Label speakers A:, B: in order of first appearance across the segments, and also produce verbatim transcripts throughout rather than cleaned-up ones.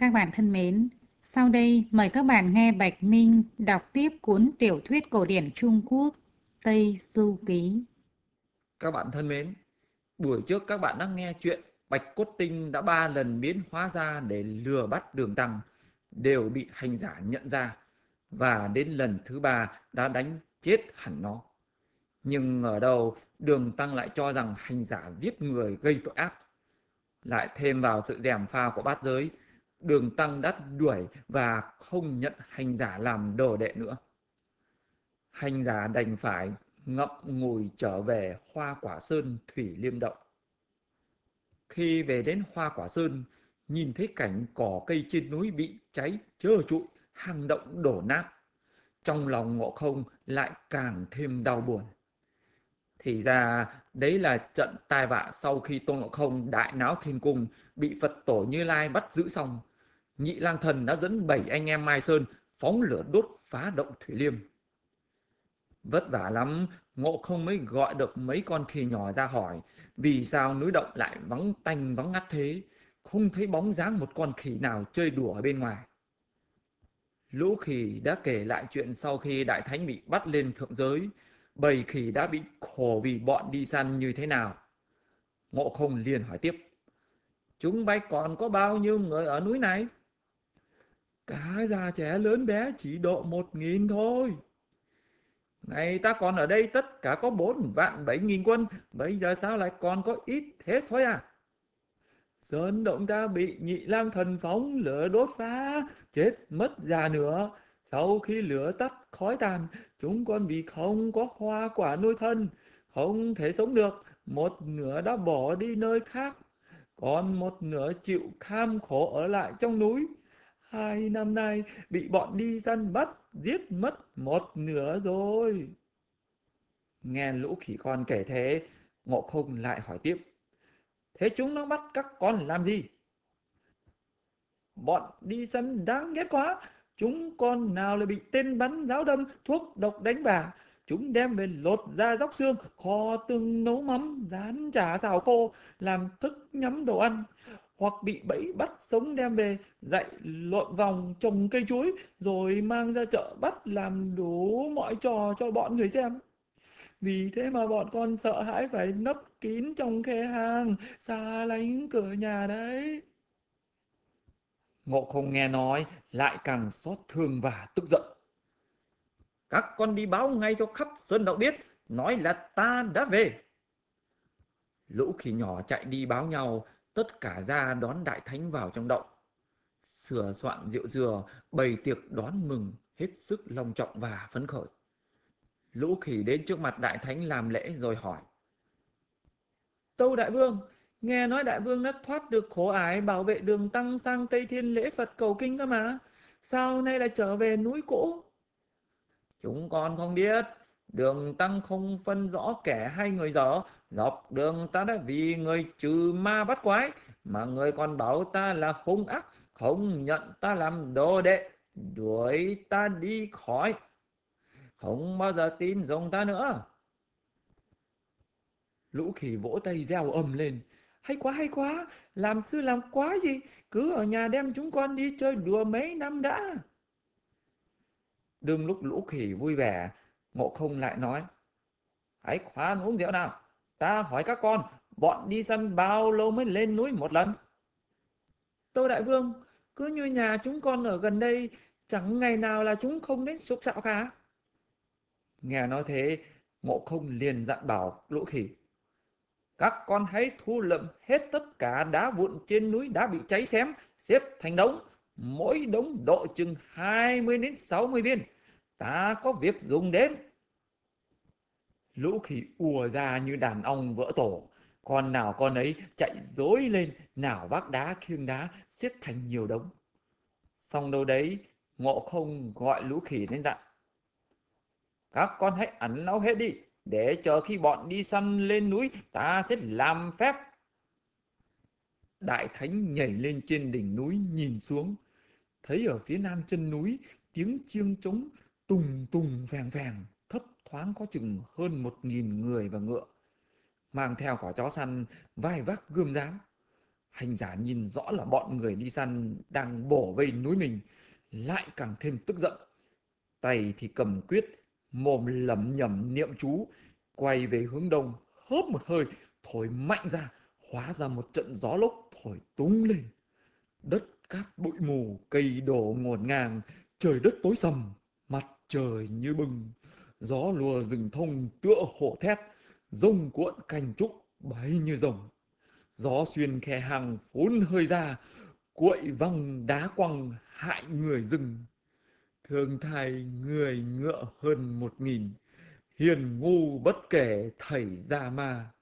A: các bạn thân mến, sau đây mời các bạn nghe Bạch Minh đọc tiếp cuốn tiểu thuyết cổ điển Trung Quốc Tây Du Ký.
B: Các bạn thân mến, buổi trước các bạn đã nghe chuyện Bạch Cốt Tinh đã ba lần biến hóa ra để lừa bắt Đường Tăng, đều bị hành giả nhận ra, và đến lần thứ ba đã đánh chết hẳn nó. Nhưng ở đâu Đường Tăng lại cho rằng hành giả giết người gây tội ác. Lại thêm vào sự gièm pha của bát giới, Đường Tăng đã đuổi và không nhận hành giả làm đồ đệ nữa. Hành giả đành phải ngậm ngùi trở về Hoa Quả Sơn Thủy Liêm Động. Khi về đến Hoa Quả Sơn, nhìn thấy cảnh cỏ cây trên núi bị cháy trơ trụi, hang động đổ nát, trong lòng Ngộ Không lại càng thêm đau buồn. Thì ra đấy là trận tai vạ sau khi Tôn Ngộ Không đại náo thiên cung bị Phật tổ Như Lai bắt giữ xong. Nhị Lang Thần đã dẫn bảy anh em Mai Sơn phóng lửa đốt phá động Thủy Liêm. Vất vả lắm, Ngộ Không mới gọi được mấy con khỉ nhỏ ra hỏi vì sao núi động lại vắng tanh vắng ngắt thế, không thấy bóng dáng một con khỉ nào chơi đùa ở bên ngoài. Lũ khỉ đã kể lại chuyện sau khi Đại Thánh bị bắt lên thượng giới, bầy khỉ đã bị khổ vì bọn đi săn như thế nào. Ngộ Không liền hỏi tiếp: chúng bay còn có bao nhiêu người ở núi này? Cả già trẻ lớn bé chỉ độ một nghìn thôi. Ngày ta còn ở đây tất cả có bốn vạn bảy nghìn quân, bây giờ sao lại còn có ít thế thôi à? Sơn động ta bị Nhị Lang Thần phóng lửa đốt phá, chết mất già nữa. Sau khi lửa tắt khói tàn, chúng con vì không có hoa quả nuôi thân, không thể sống được, một nửa đã bỏ đi nơi khác, còn một nửa chịu kham khổ ở lại trong núi. Hai năm nay bị bọn đi săn bắt, giết mất một nửa rồi. Nghe lũ khỉ con kể thế, Ngộ Không lại hỏi tiếp: thế chúng nó bắt các con làm gì? Bọn đi săn đáng ghét quá, chúng con nào lại bị tên bắn giáo đâm, thuốc độc đánh bả. Chúng đem về lột da róc xương, kho tương nấu mắm, rán chả xào khô, làm thức nhắm đồ ăn. Hoặc bị bẫy bắt sống đem về, dạy lộn vòng trồng cây chuối, rồi mang ra chợ bắt làm đủ mọi trò cho bọn người xem. Vì thế mà bọn con sợ hãi phải nấp kín trong khe hang, xa lánh cửa nhà đấy. Ngộ Không nghe nói lại càng xót thương và tức giận. Các con đi báo ngay cho khắp sơn động biết, nói là ta đã về. Lũ khỉ nhỏ chạy đi báo nhau, tất cả ra đón Đại Thánh vào trong động. Sửa soạn rượu dừa, bày tiệc đón mừng, hết sức long trọng và phấn khởi. Lũ khỉ đến trước mặt Đại Thánh làm lễ rồi hỏi: Tâu Đại Vương, nghe nói Đại Vương đã thoát được khổ ải, bảo vệ Đường Tăng sang Tây Thiên lễ Phật cầu kinh cơ mà. Sao nay lại trở về núi cũ? Chúng con không biết, Đường Tăng không phân rõ kẻ hay người dở. Dọc đường ta đã vì người trừ ma bắt quái, mà người còn bảo ta là hung ác, không nhận ta làm đồ đệ, đuổi ta đi khỏi, không bao giờ tin dùng ta nữa. Lũ khỉ vỗ tay reo ầm lên: hay quá hay quá, làm sư làm quá gì, cứ ở nhà đem chúng con đi chơi đùa mấy năm đã. Đương lúc lũ khỉ vui vẻ, Ngộ Không lại nói: hãy khoan uống rượu nào, ta hỏi các con, bọn đi săn bao lâu mới lên núi một lần? Tâu Đại Vương, cứ như nhà chúng con ở gần đây, chẳng ngày nào là chúng không đến sục sạo cả. Nghe nói thế, Ngộ Không liền dặn bảo lũ khỉ: các con hãy thu lượm hết tất cả đá vụn trên núi đã bị cháy xém, xếp thành đống, mỗi đống độ chừng hai mươi đến sáu mươi viên. Ta có việc dùng đến. Lũ khỉ ùa ra như đàn ong vỡ tổ, con nào con ấy chạy rối lên, nào vác đá khiêng đá, xếp thành nhiều đống. Xong đâu đấy, Ngộ Không gọi lũ khỉ lên dặn: các con hãy ẩn náu hết đi, để chờ khi bọn đi săn lên núi ta sẽ làm phép. Đại Thánh nhảy lên trên đỉnh núi nhìn xuống, thấy ở phía nam chân núi tiếng chiêng trống tùng tùng vèng vèng, thấp thoáng có chừng hơn một nghìn người và ngựa, mang theo cả chó săn, vai vác gươm giáo. Hành giả nhìn rõ là bọn người đi săn đang bổ vây núi mình, lại càng thêm tức giận. Tay thì cầm quyết, mồm lẩm nhẩm niệm chú, quay về hướng đông, hớp một hơi, thổi mạnh ra, hóa ra một trận gió lốc thổi tung lên. Đất cát bụi mù, cây đổ ngổn ngang, trời đất tối sầm, mặt trời như bừng. Gió lùa rừng thông tựa hổ thét, rông cuộn cành trúc bay như rồng. Gió xuyên khe hang phun hơi ra, cuội văng đá quăng hại người rừng. Thương thay người ngựa hơn một nghìn, hiền ngu bất kể thầy già ma.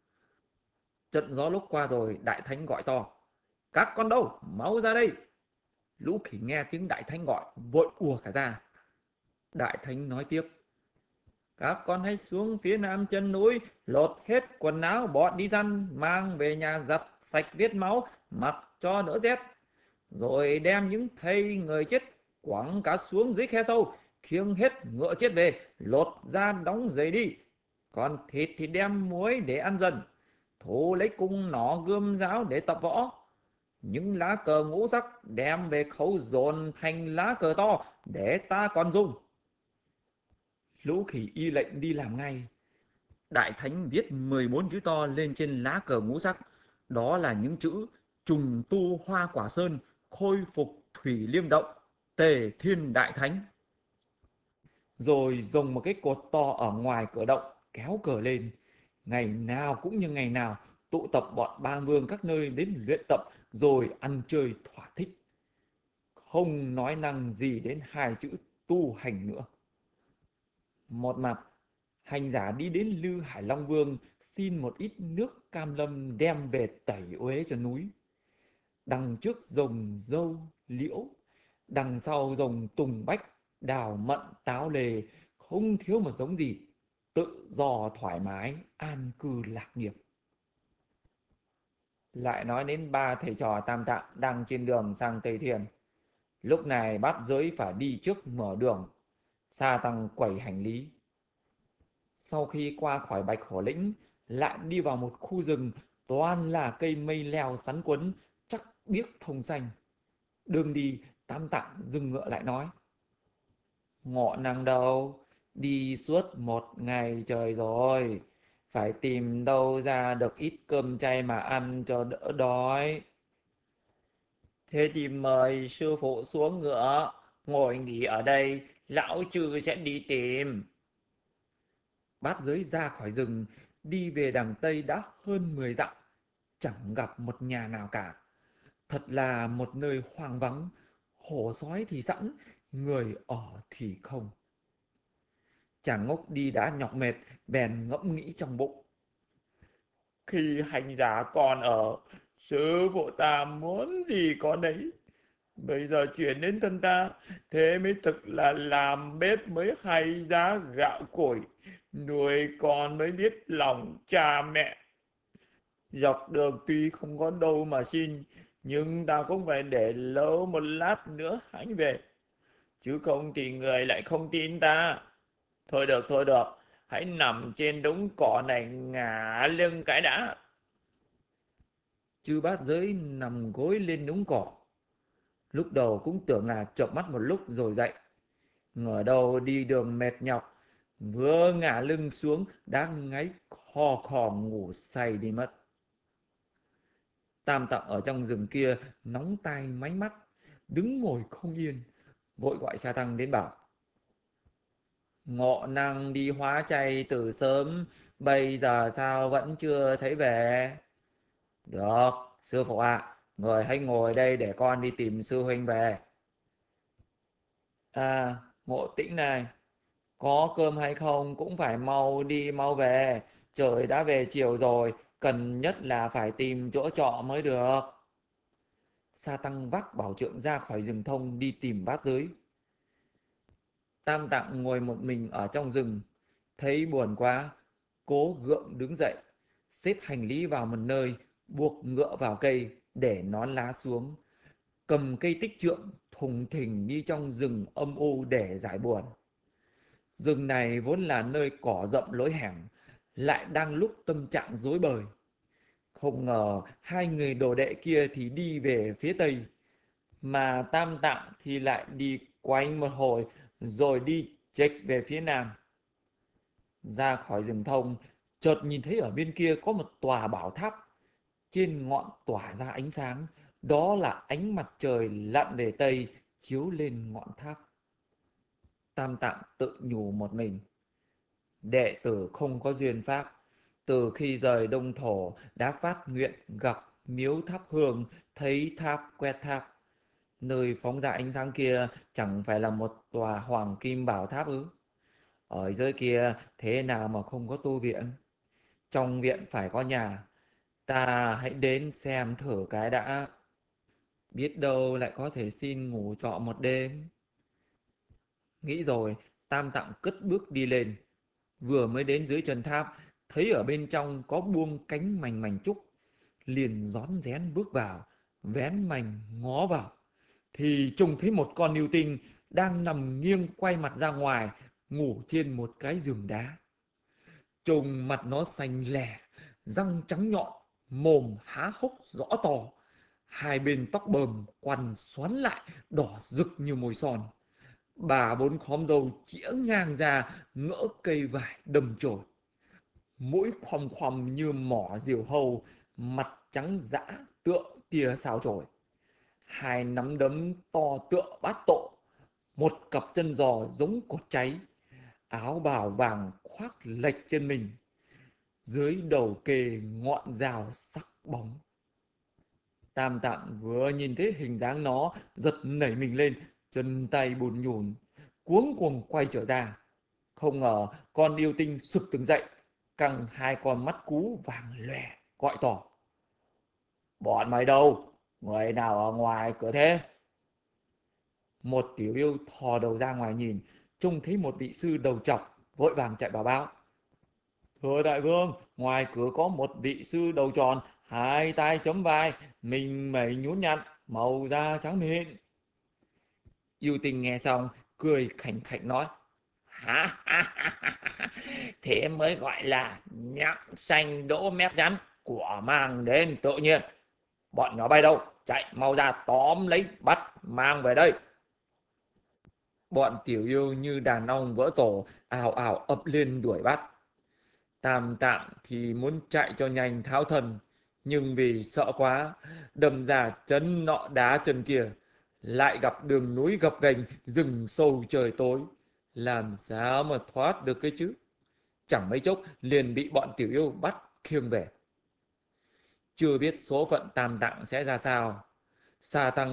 B: Trận gió lúc qua rồi, đại thánh gọi to: các con đâu, mau ra đây. Lũ khỉ nghe tiếng đại thánh gọi, vội ùa cả ra. Đại thánh nói tiếp: các con hãy xuống phía nam chân núi, lột hết quần áo bọn đi săn, mang về nhà giặt sạch vết máu, mặc cho đỡ rét. Rồi đem những thây người chết quẳng cả xuống dưới khe sâu, khiêng hết ngựa chết về, lột ra đóng giày đi. Còn thịt thì đem muối để ăn dần. Thu lấy cung nỏ gươm giáo để tập võ. Những lá cờ ngũ sắc đem về khấu dồn thành lá cờ to để ta còn dùng. Lũ khỉ y lệnh đi làm ngay. Đại thánh viết mười bốn chữ to lên trên lá cờ ngũ sắc. Đó là những chữ: trùng tu hoa quả sơn, khôi phục thủy liêm động, tề thiên đại thánh. Rồi dùng một cái cột to ở ngoài cửa động, kéo cờ lên. Ngày nào cũng như ngày nào, tụ tập bọn ba vương các nơi đến luyện tập, rồi ăn chơi thỏa thích. Không nói năng gì đến hai chữ tu hành nữa. Một mặt, hành giả đi đến Lư Hải Long Vương, xin một ít nước cam lâm đem về tẩy uế cho núi. Đằng trước dòng dâu, liễu, đằng sau dòng tùng bách, đào mận, táo lề, không thiếu một giống gì, tự do thoải mái, an cư lạc nghiệp. Lại nói đến ba thầy trò Tam Tạng đang trên đường sang Tây Thiên. Lúc này Bát Giới phải đi trước mở đường, Sa Tăng quẩy hành lý. Sau khi qua khỏi Bạch Hổ Lĩnh, lại đi vào một khu rừng toàn là cây mây leo sắn quấn, chắc biếc thông xanh. Đường đi, Tam Tạng dừng ngựa lại nói: ngọ năng đâu, đi suốt một ngày trời rồi, phải tìm đâu ra được ít cơm chay mà ăn cho đỡ đói. Thế thì mời sư phụ xuống ngựa, ngồi nghỉ ở đây, lão chư sẽ đi tìm. Bát Giới ra khỏi rừng, đi về đằng Tây đã hơn mười dặm, chẳng gặp một nhà nào cả. Thật là một nơi hoang vắng, hổ sói thì sẵn, người ở thì không. Chàng ngốc đi đã nhọc mệt, bèn ngẫm nghĩ trong bụng: khi hành giả còn ở, sư phụ ta muốn gì có đấy. Bây giờ chuyển đến thân ta, thế mới thực là làm bếp mới hay giá gạo củi, nuôi con mới biết lòng cha mẹ. Dọc đường tuy không có đâu mà xin, nhưng ta cũng phải để lâu một lát nữa hãnh về, chứ không thì người lại không tin ta. Thôi được, thôi được, hãy nằm trên đống cỏ này ngả lưng cái đã. Chư Bát Giới nằm gối lên đống cỏ. Lúc đầu cũng tưởng là chợp mắt một lúc rồi dậy, ngờ đâu đi đường mệt nhọc, vừa ngả lưng xuống đã ngáy khò khò ngủ say đi mất. Tam Tạng ở trong rừng kia nóng tai máy mắt, đứng ngồi không yên, vội gọi Sa Tăng đến bảo: ngộ năng đi hóa chay từ sớm, bây giờ sao vẫn chưa thấy về? Được, sư phụ ạ, à, người hãy ngồi đây để con đi tìm sư huynh về. À, Ngộ Tĩnh này, có cơm hay không cũng phải mau đi mau về, trời đã về chiều rồi, cần nhất là phải tìm chỗ trọ mới được. Sa Tăng vác bảo trượng ra khỏi rừng thông đi tìm Bát Giới. Tam Tạng ngồi một mình ở trong rừng, thấy buồn quá, cố gượng đứng dậy, xếp hành lý vào một nơi, buộc ngựa vào cây, để nón lá xuống, cầm cây tích trượng thùng thình đi trong rừng âm u để giải buồn. Rừng này vốn là nơi cỏ rậm lối hẻm, lại đang lúc tâm trạng rối bời. Không ngờ hai người đồ đệ kia thì đi về phía tây, mà Tam Tạng thì lại đi quanh một hồi rồi đi chệch về phía nam. Ra khỏi rừng thông, chợt nhìn thấy ở bên kia có một tòa bảo tháp, trên ngọn tỏa ra ánh sáng, đó là ánh mặt trời lặn về tây chiếu lên ngọn tháp. Tam Tạng tự nhủ một mình, đệ tử không có duyên pháp, từ khi rời Đông Thổ đã phát nguyện gặp miếu thắp hương, thấy tháp quét tháp. Nơi phóng ra ánh sáng kia chẳng phải là một tòa hoàng kim bảo tháp ư? Ở dưới kia thế nào mà không có tu viện? Trong viện phải có nhà, ta hãy đến xem thử cái đã. Biết đâu lại có thể xin ngủ trọ một đêm. Nghĩ rồi, Tam Tạng cất bước đi lên. Vừa mới đến dưới chân tháp, thấy ở bên trong có buông cánh mành mành trúc, liền rón rén bước vào, vén mành ngó vào, thì trông thấy một con yêu tinh đang nằm nghiêng quay mặt ra ngoài, ngủ trên một cái giường đá. Trông mặt nó xanh lè, răng trắng nhọn, mồm há hốc rõ to, hai bên tóc bờm quằn xoắn lại, đỏ rực như môi son. Bà bốn khóm râu chĩa ngang ra, ngỡ cây vải đầm chồi, mũi khoằm khoằm như mỏ diều hâu, mặt trắng dã tựa tia sao chổi, hai nắm đấm to tựa bát tổ, một cặp chân giò giống cột cháy, áo bào vàng khoác lệch trên mình, dưới đầu kề ngọn rào sắc bóng. Tam Tạng vừa nhìn thấy hình dáng nó, giật nảy mình lên, chân tay bùn nhùn, cuống cuồng quay trở ra. Không ngờ con yêu tinh sực tỉnh dậy, căng hai con mắt cú vàng lòe, gọi to: bọn mày đâu? Người nào ở ngoài cửa thế? Một tiểu yêu thò đầu ra ngoài nhìn, trông thấy một vị sư đầu trọc, vội vàng chạy vào báo: thưa đại vương, ngoài cửa có một vị sư đầu tròn, hai tay chấm vai, mình mẩy nhún nhặn, màu da trắng mịn. Yêu tinh nghe xong, cười khành khạch nói: ha ha ha, thế mới gọi là nhặng xanh đỗ mép rắn, của mang đến tự nhiên. Bọn nhỏ bay đâu? Chạy mau ra tóm lấy, bắt mang về đây. Bọn tiểu yêu như đàn ong vỡ tổ, ào ào ập lên đuổi bắt. Tam Tạng thì muốn chạy cho nhanh tháo thân, nhưng vì sợ quá, đâm ra chân nọ đá chân kia, lại gặp đường núi gập ghềnh, rừng sâu trời tối, làm sao mà thoát được cái chứ? Chẳng mấy chốc liền bị bọn tiểu yêu bắt khiêng về. Chưa biết số phận Tam Tạng sẽ ra sao, sa tăng